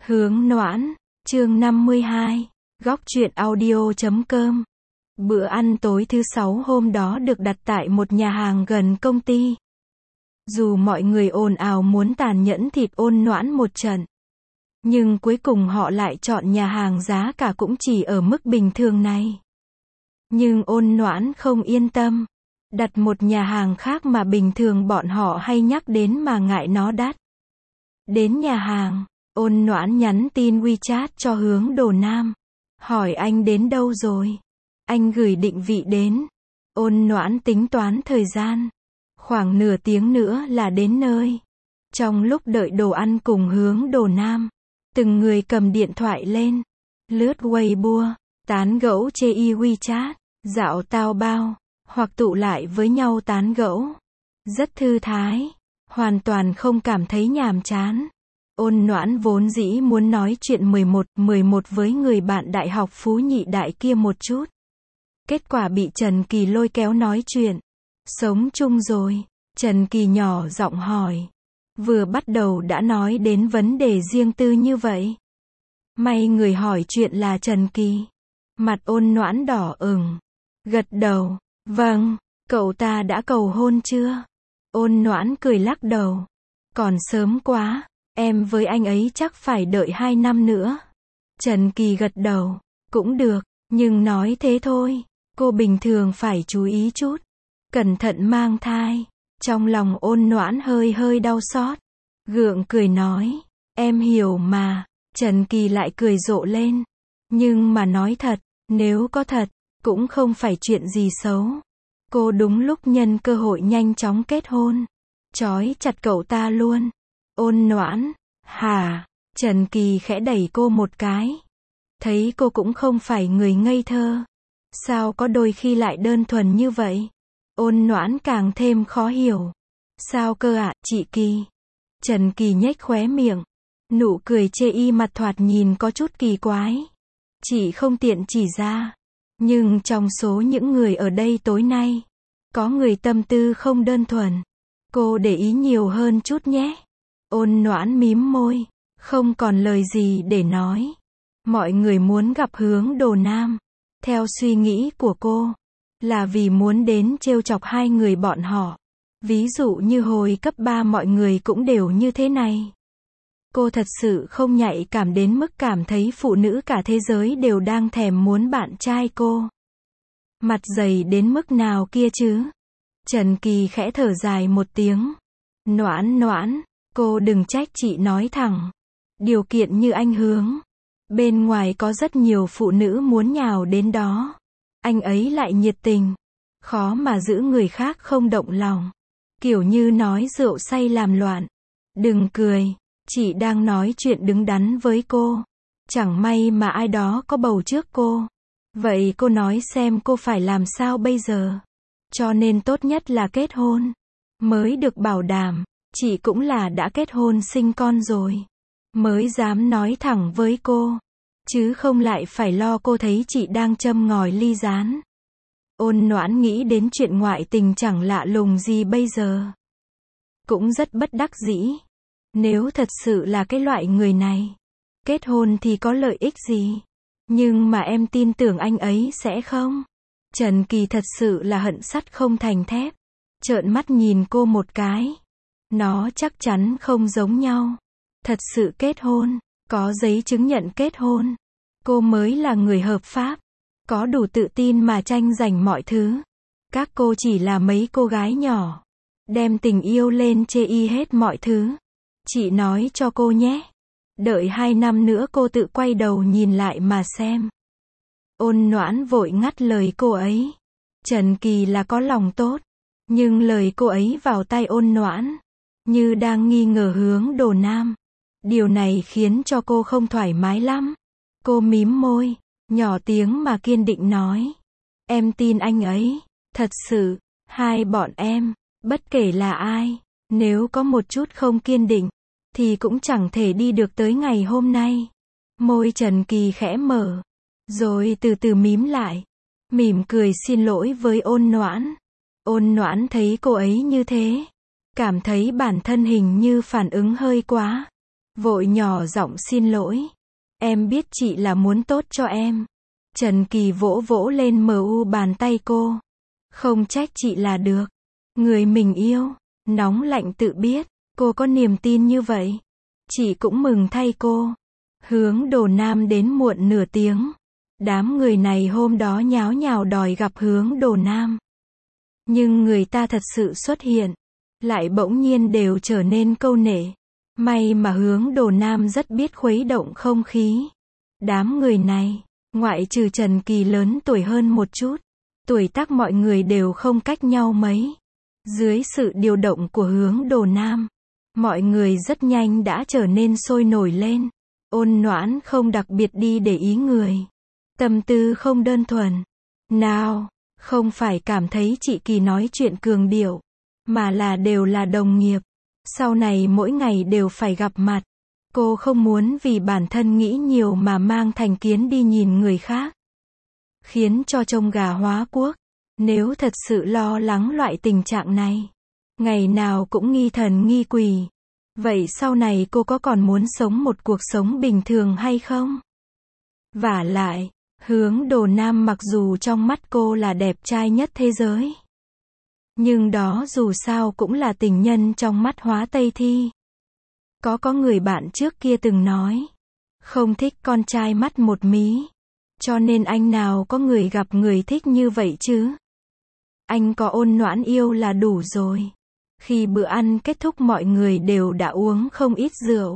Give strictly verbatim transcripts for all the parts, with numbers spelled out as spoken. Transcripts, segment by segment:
Hướng Noãn, chương năm mươi hai, góc truyện audio chấm com. Bữa ăn tối thứ sáu hôm đó được đặt tại một nhà hàng gần công ty. Dù mọi người ồn ào muốn tàn nhẫn thịt Ôn Noãn một trận, nhưng cuối cùng họ lại chọn nhà hàng giá cả cũng chỉ ở mức bình thường này. Nhưng Ôn Noãn không yên tâm, đặt một nhà hàng khác mà bình thường bọn họ hay nhắc đến mà ngại nó đắt. Đến nhà hàng, Ôn Noãn nhắn tin WeChat cho Hướng Đồ Nam, hỏi anh đến đâu rồi. Anh gửi định vị đến. Ôn Noãn tính toán thời gian, khoảng nửa tiếng nữa là đến nơi. Trong lúc đợi đồ ăn cùng Hướng Đồ Nam, từng người cầm điện thoại lên, lướt Weibo, tán gẫu chê y WeChat, dạo tao bao, hoặc tụ lại với nhau tán gẫu. Rất thư thái, hoàn toàn không cảm thấy nhàm chán. Ôn Noãn vốn dĩ muốn nói chuyện mười một mười một với người bạn đại học Phú Nhị Đại kia một chút. Kết quả bị Trần Kỳ lôi kéo nói chuyện. Sống chung rồi? Trần Kỳ nhỏ giọng hỏi. Vừa bắt đầu đã nói đến vấn đề riêng tư như vậy. May người hỏi chuyện là Trần Kỳ. Mặt Ôn Noãn đỏ ửng. Gật đầu. Vâng, cậu ta đã cầu hôn chưa? Ôn Noãn cười lắc đầu. Còn sớm quá. Em với anh ấy chắc phải đợi hai năm nữa. Trần Kỳ gật đầu. Cũng được, nhưng nói thế thôi. Cô bình thường phải chú ý chút. Cẩn thận mang thai. Trong lòng Ôn Noãn hơi hơi đau xót. Gượng cười nói. Em hiểu mà. Trần Kỳ lại cười rộ lên. Nhưng mà nói thật, nếu có thật, cũng không phải chuyện gì xấu. Cô đúng lúc nhân cơ hội nhanh chóng kết hôn. Trói chặt cậu ta luôn. Ôn Noãn, hả? Trần Kỳ khẽ đẩy cô một cái. Thấy cô cũng không phải người ngây thơ. Sao có đôi khi lại đơn thuần như vậy? Ôn Noãn càng thêm khó hiểu. Sao cơ ạ, à, chị Kỳ? Trần Kỳ nhếch khóe miệng. Nụ cười chê y mặt thoạt nhìn có chút kỳ quái. Chị không tiện chỉ ra. Nhưng trong số những người ở đây tối nay, có người tâm tư không đơn thuần. Cô để ý nhiều hơn chút nhé. Ôn Noãn mím môi, không còn lời gì để nói. Mọi người muốn gặp Hướng Đồ Nam, theo suy nghĩ của cô, là vì muốn đến trêu chọc hai người bọn họ. Ví dụ như hồi cấp ba mọi người cũng đều như thế này. Cô thật sự không nhạy cảm đến mức cảm thấy phụ nữ cả thế giới đều đang thèm muốn bạn trai cô. Mặt dày đến mức nào kia chứ? Trần Kỳ khẽ thở dài một tiếng. Noãn Noãn, cô đừng trách chị nói thẳng. Điều kiện như anh Hướng, bên ngoài có rất nhiều phụ nữ muốn nhào đến đó. Anh ấy lại nhiệt tình, khó mà giữ người khác không động lòng. Kiểu như nói rượu say làm loạn. Đừng cười, chị đang nói chuyện đứng đắn với cô. Chẳng may mà ai đó có bầu trước cô. Vậy cô nói xem cô phải làm sao bây giờ? Cho nên tốt nhất là kết hôn, mới được bảo đảm. Chị cũng là đã kết hôn sinh con rồi, mới dám nói thẳng với cô. Chứ không lại phải lo cô thấy chị đang châm ngòi ly gián. Ôn Noãn nghĩ đến chuyện ngoại tình chẳng lạ lùng gì bây giờ. Cũng rất bất đắc dĩ. Nếu thật sự là cái loại người này, kết hôn thì có lợi ích gì? Nhưng mà em tin tưởng anh ấy sẽ không? Trần Kỳ thật sự là hận sắt không thành thép. Trợn mắt nhìn cô một cái. Nó chắc chắn không giống nhau. Thật sự kết hôn, có giấy chứng nhận kết hôn, cô mới là người hợp pháp, có đủ tự tin mà tranh giành mọi thứ. Các cô chỉ là mấy cô gái nhỏ, đem tình yêu lên chê y hết mọi thứ. Chị nói cho cô nhé, đợi hai năm nữa cô tự quay đầu nhìn lại mà xem. Ôn Noãn vội ngắt lời cô ấy. Trần Kỳ là có lòng tốt, nhưng lời cô ấy vào tai Ôn Noãn như đang nghi ngờ Hướng Đồ Nam. Điều này khiến cho cô không thoải mái lắm. Cô mím môi, nhỏ tiếng mà kiên định nói. Em tin anh ấy, thật sự, hai bọn em, bất kể là ai, nếu có một chút không kiên định, thì cũng chẳng thể đi được tới ngày hôm nay. Môi Trần Kỳ khẽ mở, rồi từ từ mím lại, mỉm cười xin lỗi với Ôn Noãn. Ôn Noãn thấy cô ấy như thế, cảm thấy bản thân hình như phản ứng hơi quá. vội nhỏ giọng xin lỗi. Em biết chị là muốn tốt cho em. Trần Kỳ vỗ vỗ lên mờ u bàn tay cô. Không trách chị là được. Người mình yêu, nóng lạnh tự biết, cô có niềm tin như vậy. Chị cũng mừng thay cô. Hướng Đồ Nam đến muộn nửa tiếng. Đám người này hôm đó nháo nhào đòi gặp Hướng Đồ Nam. Nhưng người ta thật sự xuất hiện, lại bỗng nhiên đều trở nên câu nệ. May mà Hướng Đồ Nam rất biết khuấy động không khí. Đám người này, ngoại trừ Trần Kỳ lớn tuổi hơn một chút, tuổi tác mọi người đều không cách nhau mấy. Dưới sự điều động của Hướng Đồ Nam, mọi người rất nhanh đã trở nên sôi nổi lên. Ôn Noãn không đặc biệt đi để ý người. Tâm tư không đơn thuần. Nào, không phải cảm thấy chị Kỳ nói chuyện cường điệu, mà là đều là đồng nghiệp. Sau này mỗi ngày đều phải gặp mặt. Cô không muốn vì bản thân nghĩ nhiều mà mang thành kiến đi nhìn người khác. Khiến cho trông gà hóa quốc. Nếu thật sự lo lắng loại tình trạng này, ngày nào cũng nghi thần nghi quỷ, vậy sau này cô có còn muốn sống một cuộc sống bình thường hay không? Vả lại, Hướng Đồ Nam mặc dù trong mắt cô là đẹp trai nhất thế giới, nhưng đó dù sao cũng là tình nhân trong mắt Hóa Tây Thi. Có có người bạn trước kia từng nói, không thích con trai mắt một mí, cho nên anh nào có người gặp người thích như vậy chứ? Anh có Ôn Noãn yêu là đủ rồi. Khi bữa ăn kết thúc mọi người đều đã uống không ít rượu.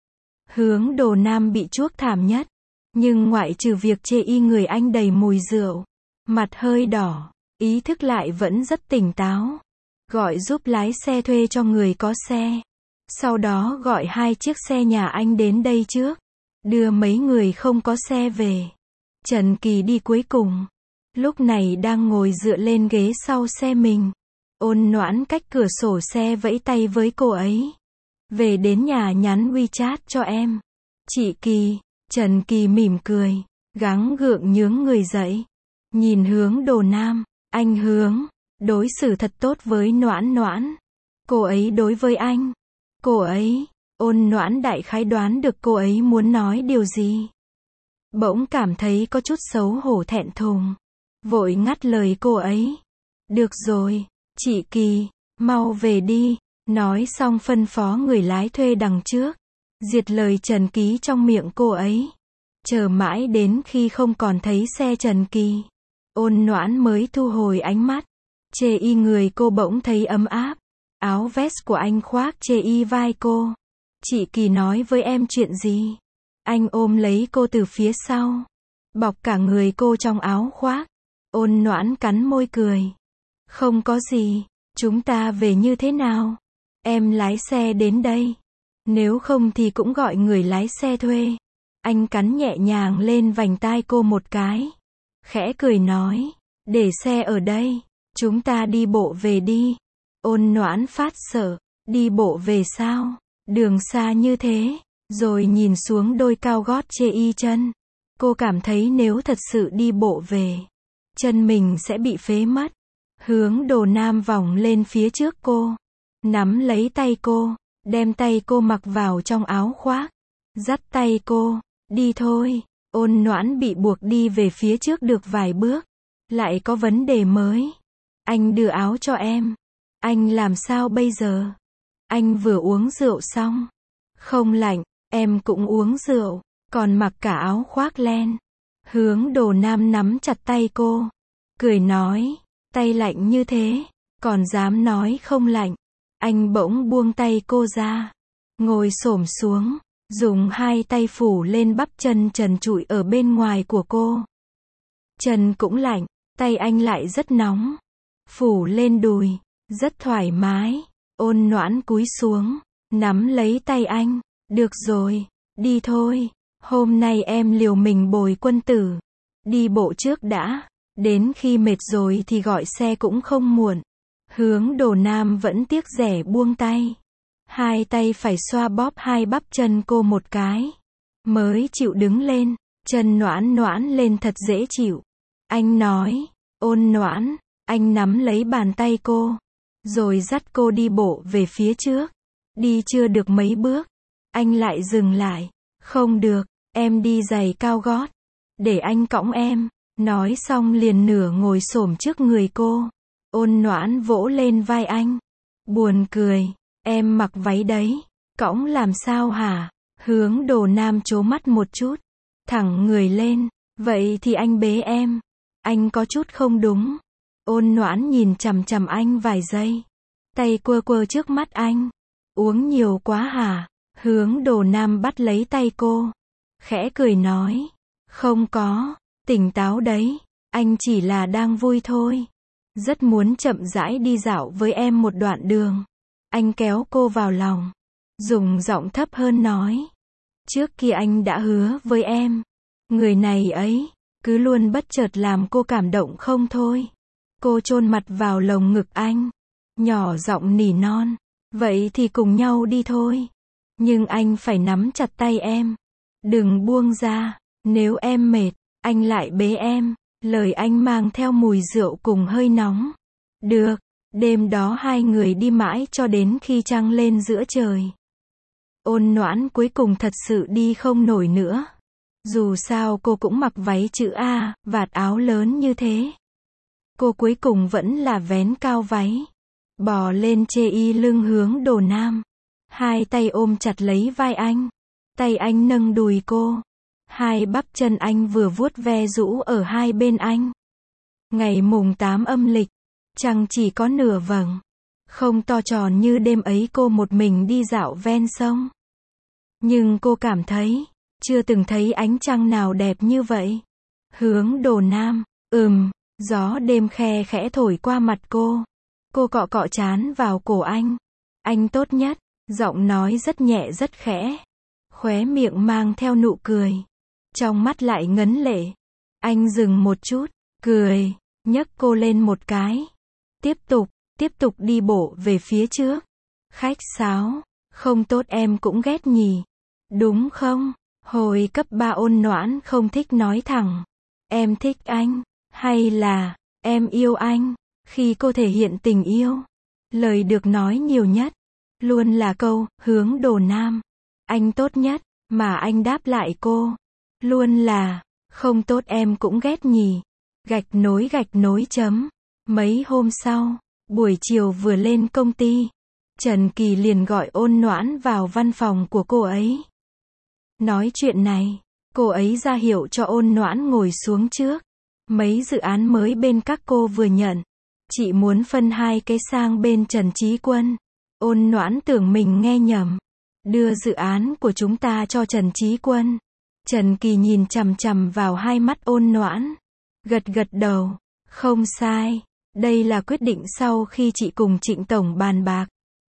Hướng Đồ Nam bị chuốc thảm nhất, nhưng ngoại trừ việc chê y người anh đầy mùi rượu, mặt hơi đỏ, ý thức lại vẫn rất tỉnh táo. Gọi giúp lái xe thuê cho người có xe. Sau đó gọi hai chiếc xe nhà anh đến đây trước, đưa mấy người không có xe về. Trần Kỳ đi cuối cùng. Lúc này đang ngồi dựa lên ghế sau xe mình. Ôn Noãn cách cửa sổ xe vẫy tay với cô ấy. Về đến nhà nhắn WeChat cho em. Chị Kỳ. Trần Kỳ mỉm cười, gắng gượng nhướng người dậy. Nhìn Hướng Đồ Nam. Anh Hướng, đối xử thật tốt với Noãn Noãn. Cô ấy đối với anh. Cô ấy, Ôn Noãn đại khái đoán được cô ấy muốn nói điều gì. Bỗng cảm thấy có chút xấu hổ thẹn thùng. Vội ngắt lời cô ấy. Được rồi, chị Kỳ, mau về đi. Nói xong phân phó người lái thuê đằng trước. Diệt lời Trần Kỳ trong miệng cô ấy. Chờ mãi đến khi không còn thấy xe Trần Kỳ, Ôn Noãn mới thu hồi ánh mắt. Chê y người cô bỗng thấy ấm áp. Áo vest của anh khoác chê y vai cô. Chị Kỳ nói với em chuyện gì? Anh ôm lấy cô từ phía sau, bọc cả người cô trong áo khoác. Ôn Noãn cắn môi cười. Không có gì, chúng ta về như thế nào? Em lái xe đến đây. Nếu không thì cũng gọi người lái xe thuê. Anh cắn nhẹ nhàng lên vành tai cô một cái. Khẽ cười nói, để xe ở đây, chúng ta đi bộ về đi. Ôn Noãn phát sợ, đi bộ về sao? Đường xa như thế. Rồi nhìn xuống đôi cao gót chê y chân. Cô cảm thấy nếu thật sự đi bộ về, chân mình sẽ bị phế mất. Hướng Đồ Nam vòng lên phía trước cô, nắm lấy tay cô, đem tay cô mặc vào trong áo khoác, dắt tay cô, đi thôi. Ôn Noãn bị buộc đi về phía trước được vài bước, lại có vấn đề mới. Anh đưa áo cho em. Anh làm sao bây giờ? Anh vừa uống rượu xong. Không lạnh, em cũng uống rượu, còn mặc cả áo khoác len. Hướng Đồ Nam nắm chặt tay cô, cười nói, tay lạnh như thế, còn dám nói không lạnh. Anh bỗng buông tay cô ra, ngồi xổm xuống, dùng hai tay phủ lên bắp chân trần trụi ở bên ngoài của cô. Chân cũng lạnh, tay anh lại rất nóng, phủ lên đùi, rất thoải mái. Ôn Noãn cúi xuống, nắm lấy tay anh. Được rồi, đi thôi. Hôm nay em liều mình bồi quân tử. Đi bộ trước đã, đến khi mệt rồi thì gọi xe cũng không muộn. Hướng Đồ Nam vẫn tiếc rẻ buông tay. Hai tay phải xoa bóp hai bắp chân cô một cái, mới chịu đứng lên. Chân Noãn Noãn lên thật dễ chịu. Anh nói, Ôn Noãn, anh nắm lấy bàn tay cô, rồi dắt cô đi bộ về phía trước. Đi chưa được mấy bước, Anh lại dừng lại. Không được, em đi giày cao gót. Để anh cõng em. Nói xong liền nửa ngồi xổm trước người cô. Ôn Noãn vỗ lên vai anh. Buồn cười, em mặc váy đấy. Cõng làm sao hả? Hướng Đồ Nam trố mắt một chút. Thẳng người lên. Vậy thì anh bế em. Anh có chút không đúng. Ôn Noãn nhìn chằm chằm anh vài giây. Tay quơ quơ trước mắt anh. Uống nhiều quá hả? Hướng Đồ Nam bắt lấy tay cô. Khẽ cười nói. Không có, tỉnh táo đấy. Anh chỉ là đang vui thôi. Rất muốn chậm rãi đi dạo với em một đoạn đường. Anh kéo cô vào lòng. Dùng giọng thấp hơn nói. Trước kia anh đã hứa với em. Người này ấy, cứ luôn bất chợt làm cô cảm động không thôi. Cô chôn mặt vào lồng ngực anh. Nhỏ giọng nỉ non. Vậy thì cùng nhau đi thôi. Nhưng anh phải nắm chặt tay em. Đừng buông ra. Nếu em mệt, anh lại bế em. Lời anh mang theo mùi rượu cùng hơi nóng. Được. Đêm đó hai người đi mãi cho đến khi trăng lên giữa trời. Ôn Noãn cuối cùng thật sự đi không nổi nữa. Dù sao cô cũng mặc váy chữ A, vạt áo lớn như thế. Cô cuối cùng vẫn là vén cao váy. Bò lên chê y lưng Hướng Đồ Nam. Hai tay ôm chặt lấy vai anh. Tay anh nâng đùi cô. Hai bắp chân anh vừa vuốt ve rũ ở hai bên anh. Ngày mùng tám âm lịch. Trăng chỉ có nửa vầng. Không to tròn như đêm ấy cô một mình đi dạo ven sông. Nhưng cô cảm thấy, chưa từng thấy ánh trăng nào đẹp như vậy. Hướng Đồ Nam, ừm, gió đêm khe khẽ thổi qua mặt cô. Cô cọ cọ trán vào cổ anh. Anh tốt nhất, giọng nói rất nhẹ rất khẽ. Khóe miệng mang theo nụ cười. Trong mắt lại ngấn lệ. Anh dừng một chút, cười, nhấc cô lên một cái. Tiếp tục, tiếp tục đi bộ về phía trước. Khách sáo, không tốt em cũng ghét nhỉ. Đúng không? Hồi cấp ba Ôn Noãn không thích nói thẳng. Em thích anh, hay là, em yêu anh. Khi cô thể hiện tình yêu, lời được nói nhiều nhất, luôn là câu, Hướng Đồ Nam. Anh tốt nhất, mà anh đáp lại cô. Luôn là, không tốt em cũng ghét nhỉ. Gạch nối gạch nối chấm. Mấy hôm sau, buổi chiều vừa lên công ty, Trần Kỳ liền gọi Ôn Noãn vào văn phòng của cô ấy. Nói chuyện này, cô ấy ra hiệu cho Ôn Noãn ngồi xuống trước. Mấy dự án mới bên các cô vừa nhận. Chị muốn phân hai cái sang bên Trần Chí Quân. Ôn Noãn tưởng mình nghe nhầm. Đưa dự án của chúng ta cho Trần Chí Quân. Trần Kỳ nhìn chằm chằm vào hai mắt Ôn Noãn. Gật gật đầu. Không sai. Đây là quyết định sau khi chị cùng Trịnh Tổng bàn bạc.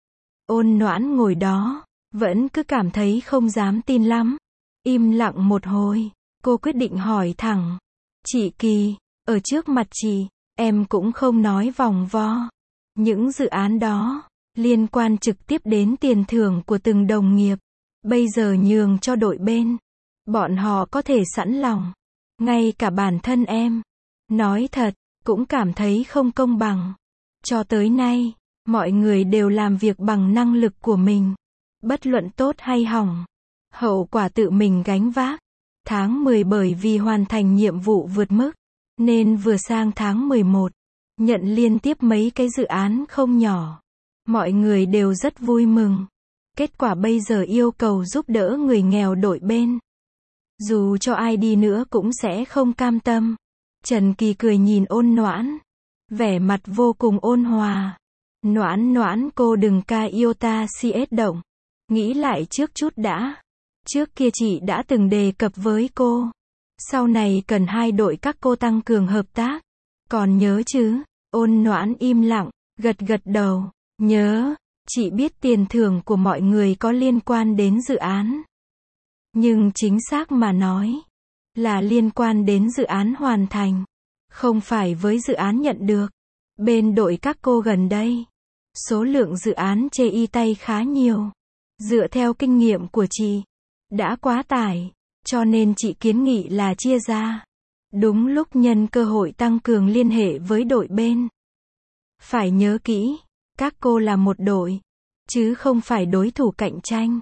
Ôn Noãn ngồi đó, vẫn cứ cảm thấy không dám tin lắm. Im lặng một hồi, cô quyết định hỏi thẳng. Chị Kỳ, ở trước mặt chị, em cũng không nói vòng vo. Những dự án đó, liên quan trực tiếp đến tiền thưởng của từng đồng nghiệp. Bây giờ nhường cho đội bên. Bọn họ có thể sẵn lòng. Ngay cả bản thân em. Nói thật, cũng cảm thấy không công bằng. Cho tới nay, mọi người đều làm việc bằng năng lực của mình. Bất luận tốt hay hỏng. Hậu quả tự mình gánh vác. Tháng mười bởi vì hoàn thành nhiệm vụ vượt mức. Nên vừa sang tháng mười một. Nhận liên tiếp mấy cái dự án không nhỏ. Mọi người đều rất vui mừng. Kết quả bây giờ yêu cầu giúp đỡ người nghèo đội bên. Dù cho ai đi nữa cũng sẽ không cam tâm. Trần Kỳ cười nhìn Ôn Noãn. Vẻ mặt vô cùng ôn hòa. Noãn Noãn cô đừng ca iota cs động. Nghĩ lại trước chút đã. Trước kia chị đã từng đề cập với cô. Sau này cần hai đội các cô tăng cường hợp tác. Còn nhớ chứ? Ôn Noãn im lặng, gật gật đầu. Nhớ, chị biết tiền thưởng của mọi người có liên quan đến dự án. Nhưng chính xác mà nói, là liên quan đến dự án hoàn thành. Không phải với dự án nhận được. Bên đội các cô gần đây, số lượng dự án chê y tay khá nhiều. Dựa theo kinh nghiệm của chị, đã quá tải, cho nên chị kiến nghị là chia ra. Đúng lúc nhân cơ hội tăng cường liên hệ với đội bên. Phải nhớ kỹ, các cô là một đội, chứ không phải đối thủ cạnh tranh.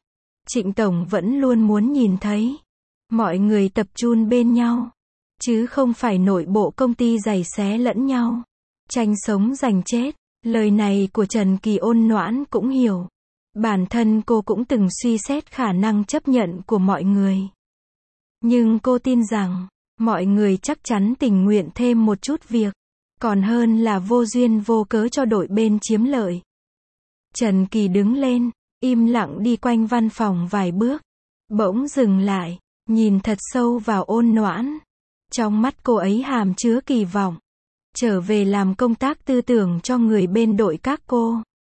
Trịnh Tổng vẫn luôn muốn nhìn thấy mọi người tập trung bên nhau, chứ không phải nội bộ công ty giày xé lẫn nhau, tranh sống giành chết. Lời này của Trần Kỳ Ôn Noãn cũng hiểu. Bản thân cô cũng từng suy xét khả năng chấp nhận của mọi người. Nhưng cô tin rằng, mọi người chắc chắn tình nguyện thêm một chút việc, còn hơn là vô duyên vô cớ cho đội bên chiếm lợi. Trần Kỳ đứng lên, im lặng đi quanh văn phòng vài bước, bỗng dừng lại, nhìn thật sâu vào Ôn Noãn. Trong mắt cô ấy hàm chứa kỳ vọng, trở về làm công tác tư tưởng cho người bên đội các cô.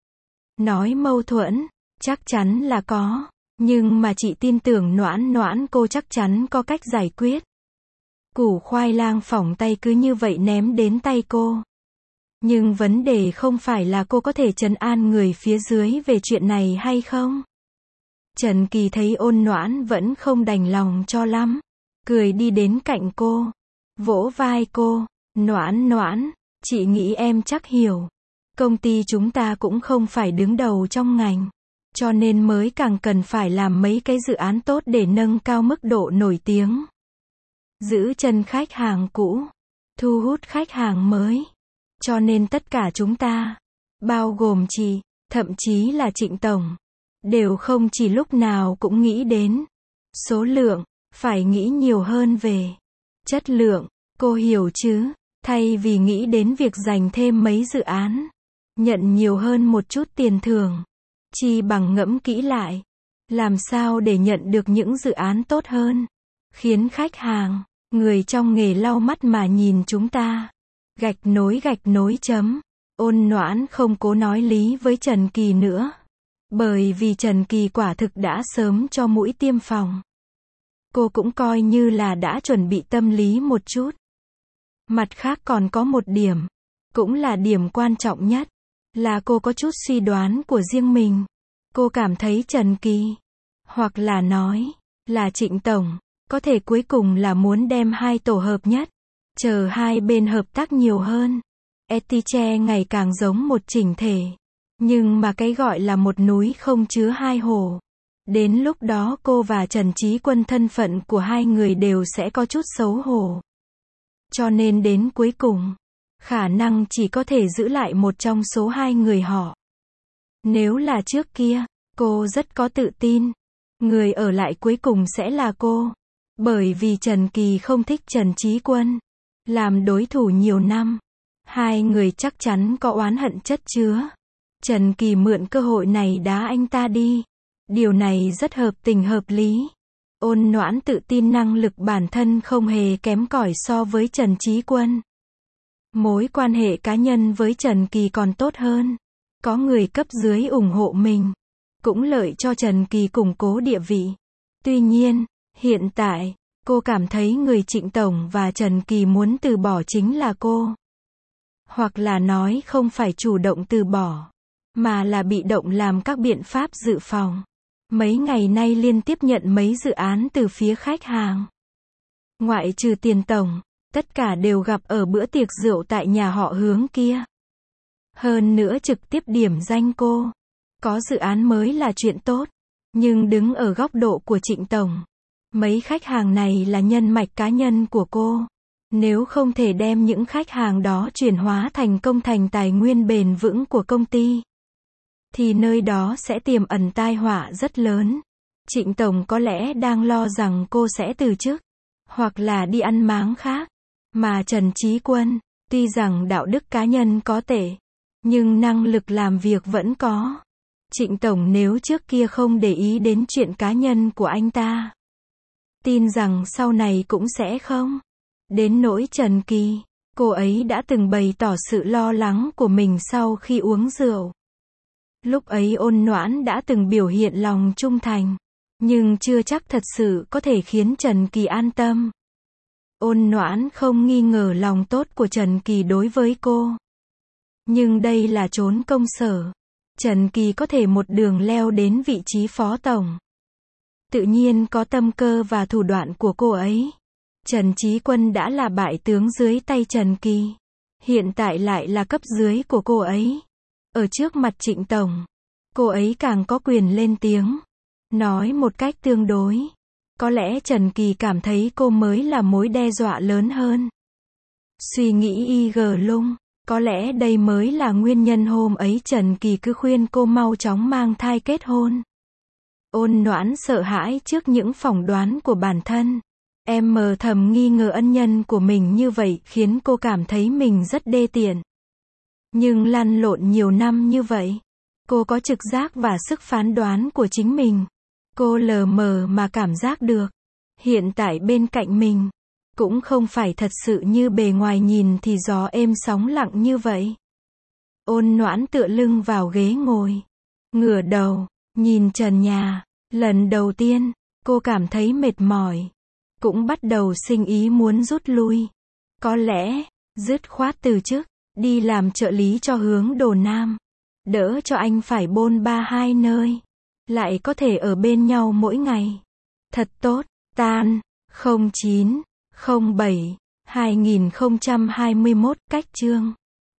Nói mâu thuẫn, chắc chắn là có, nhưng mà chị tin tưởng Noãn Noãn cô chắc chắn có cách giải quyết. Củ khoai lang phỏng tay cứ như vậy ném đến tay cô. Nhưng vấn đề không phải là cô có thể trấn an người phía dưới về chuyện này hay không. Trần Kỳ thấy Ôn Noãn vẫn không đành lòng cho lắm, cười đi đến cạnh cô, vỗ vai cô. Noãn Noãn, chị nghĩ em chắc hiểu. Công ty chúng ta cũng không phải đứng đầu trong ngành, cho nên mới càng cần phải làm mấy cái dự án tốt để nâng cao mức độ nổi tiếng. Giữ chân khách hàng cũ, thu hút khách hàng mới. Cho nên tất cả chúng ta, bao gồm chị, thậm chí là Trịnh Tổng, đều không chỉ lúc nào cũng nghĩ đến số lượng, phải nghĩ nhiều hơn về chất lượng. Cô hiểu chứ? Thay vì nghĩ đến việc dành thêm mấy dự án, nhận nhiều hơn một chút tiền thưởng, chi bằng ngẫm kỹ lại, làm sao để nhận được những dự án tốt hơn, khiến khách hàng, người trong nghề lau mắt mà nhìn chúng ta. Gạch nối gạch nối chấm. Ôn Noãn không cố nói lý với Trần Kỳ nữa, bởi vì Trần Kỳ quả thực đã sớm cho mũi tiêm phòng. Cô cũng coi như là đã chuẩn bị tâm lý một chút. Mặt khác còn có một điểm, cũng là điểm quan trọng nhất, là cô có chút suy đoán của riêng mình. Cô cảm thấy Trần Kỳ, hoặc là nói, là Trịnh Tổng, có thể cuối cùng là muốn đem hai tổ hợp nhất, chờ hai bên hợp tác nhiều hơn. Etiche ngày càng giống một chỉnh thể, nhưng mà cái gọi là một núi không chứa hai hồ. Đến lúc đó cô và Trần Chí Quân thân phận của hai người đều sẽ có chút xấu hổ. Cho nên đến cuối cùng, khả năng chỉ có thể giữ lại một trong số hai người họ. Nếu là trước kia, cô rất có tự tin, người ở lại cuối cùng sẽ là cô. Bởi vì Trần Kỳ không thích Trần Chí Quân, làm đối thủ nhiều năm, hai người chắc chắn có oán hận chất chứa. Trần Kỳ mượn cơ hội này đá anh ta đi. Điều này rất hợp tình hợp lý. Ôn Noãn tự tin năng lực bản thân không hề kém cỏi so với Trần Chí Quân. Mối quan hệ cá nhân với Trần Kỳ còn tốt hơn. Có người cấp dưới ủng hộ mình, cũng lợi cho Trần Kỳ củng cố địa vị. Tuy nhiên, hiện tại, cô cảm thấy người Trịnh Tổng và Trần Kỳ muốn từ bỏ chính là cô. Hoặc là nói không phải chủ động từ bỏ, mà là bị động làm các biện pháp dự phòng. Mấy ngày nay liên tiếp nhận mấy dự án từ phía khách hàng. Ngoại trừ Tiền Tổng, tất cả đều gặp ở bữa tiệc rượu tại nhà họ Hướng kia. Hơn nữa trực tiếp điểm danh cô. Có dự án mới là chuyện tốt, nhưng đứng ở góc độ của Trịnh Tổng, mấy khách hàng này là nhân mạch cá nhân của cô. Nếu không thể đem những khách hàng đó chuyển hóa thành công thành tài nguyên bền vững của công ty, thì nơi đó sẽ tiềm ẩn tai họa rất lớn. Trịnh Tổng có lẽ đang lo rằng cô sẽ từ chức, hoặc là đi ăn máng khác. Mà Trần Chí Quân, tuy rằng đạo đức cá nhân có tệ, nhưng năng lực làm việc vẫn có. Trịnh Tổng nếu trước kia không để ý đến chuyện cá nhân của anh ta, tin rằng sau này cũng sẽ không. Đến nỗi Trần Kỳ, cô ấy đã từng bày tỏ sự lo lắng của mình sau khi uống rượu. Lúc ấy Ôn Noãn đã từng biểu hiện lòng trung thành, nhưng chưa chắc thật sự có thể khiến Trần Kỳ an tâm. Ôn Noãn không nghi ngờ lòng tốt của Trần Kỳ đối với cô. Nhưng đây là chốn công sở. Trần Kỳ có thể một đường leo đến vị trí phó tổng. Tự nhiên có tâm cơ và thủ đoạn của cô ấy. Trần Chí Quân đã là bại tướng dưới tay Trần Kỳ. Hiện tại lại là cấp dưới của cô ấy. Ở trước mặt Trịnh Tổng, cô ấy càng có quyền lên tiếng. Nói một cách tương đối, có lẽ Trần Kỳ cảm thấy cô mới là mối đe dọa lớn hơn. Suy nghĩ y gờ lung, có lẽ đây mới là nguyên nhân hôm ấy Trần Kỳ cứ khuyên cô mau chóng mang thai kết hôn. Ôn Noãn sợ hãi trước những phỏng đoán của bản thân. Em mờ thầm nghi ngờ ân nhân của mình như vậy khiến cô cảm thấy mình rất đê tiện. Nhưng lăn lộn nhiều năm như vậy, cô có trực giác và sức phán đoán của chính mình. Cô lờ mờ mà cảm giác được, hiện tại bên cạnh mình, cũng không phải thật sự như bề ngoài nhìn thì gió êm sóng lặng như vậy. Ôn Noãn tựa lưng vào ghế ngồi, ngửa đầu, nhìn trần nhà. Lần đầu tiên, cô cảm thấy mệt mỏi, cũng bắt đầu sinh ý muốn rút lui. Có lẽ, dứt khoát từ chức, đi làm trợ lý cho Hướng Đồ Nam. Đỡ cho anh phải bôn ba hai nơi, lại có thể ở bên nhau mỗi ngày. Thật tốt. Tan, không chín, không bảy, hai nghìn không trăm hai mươi mốt, cách chương.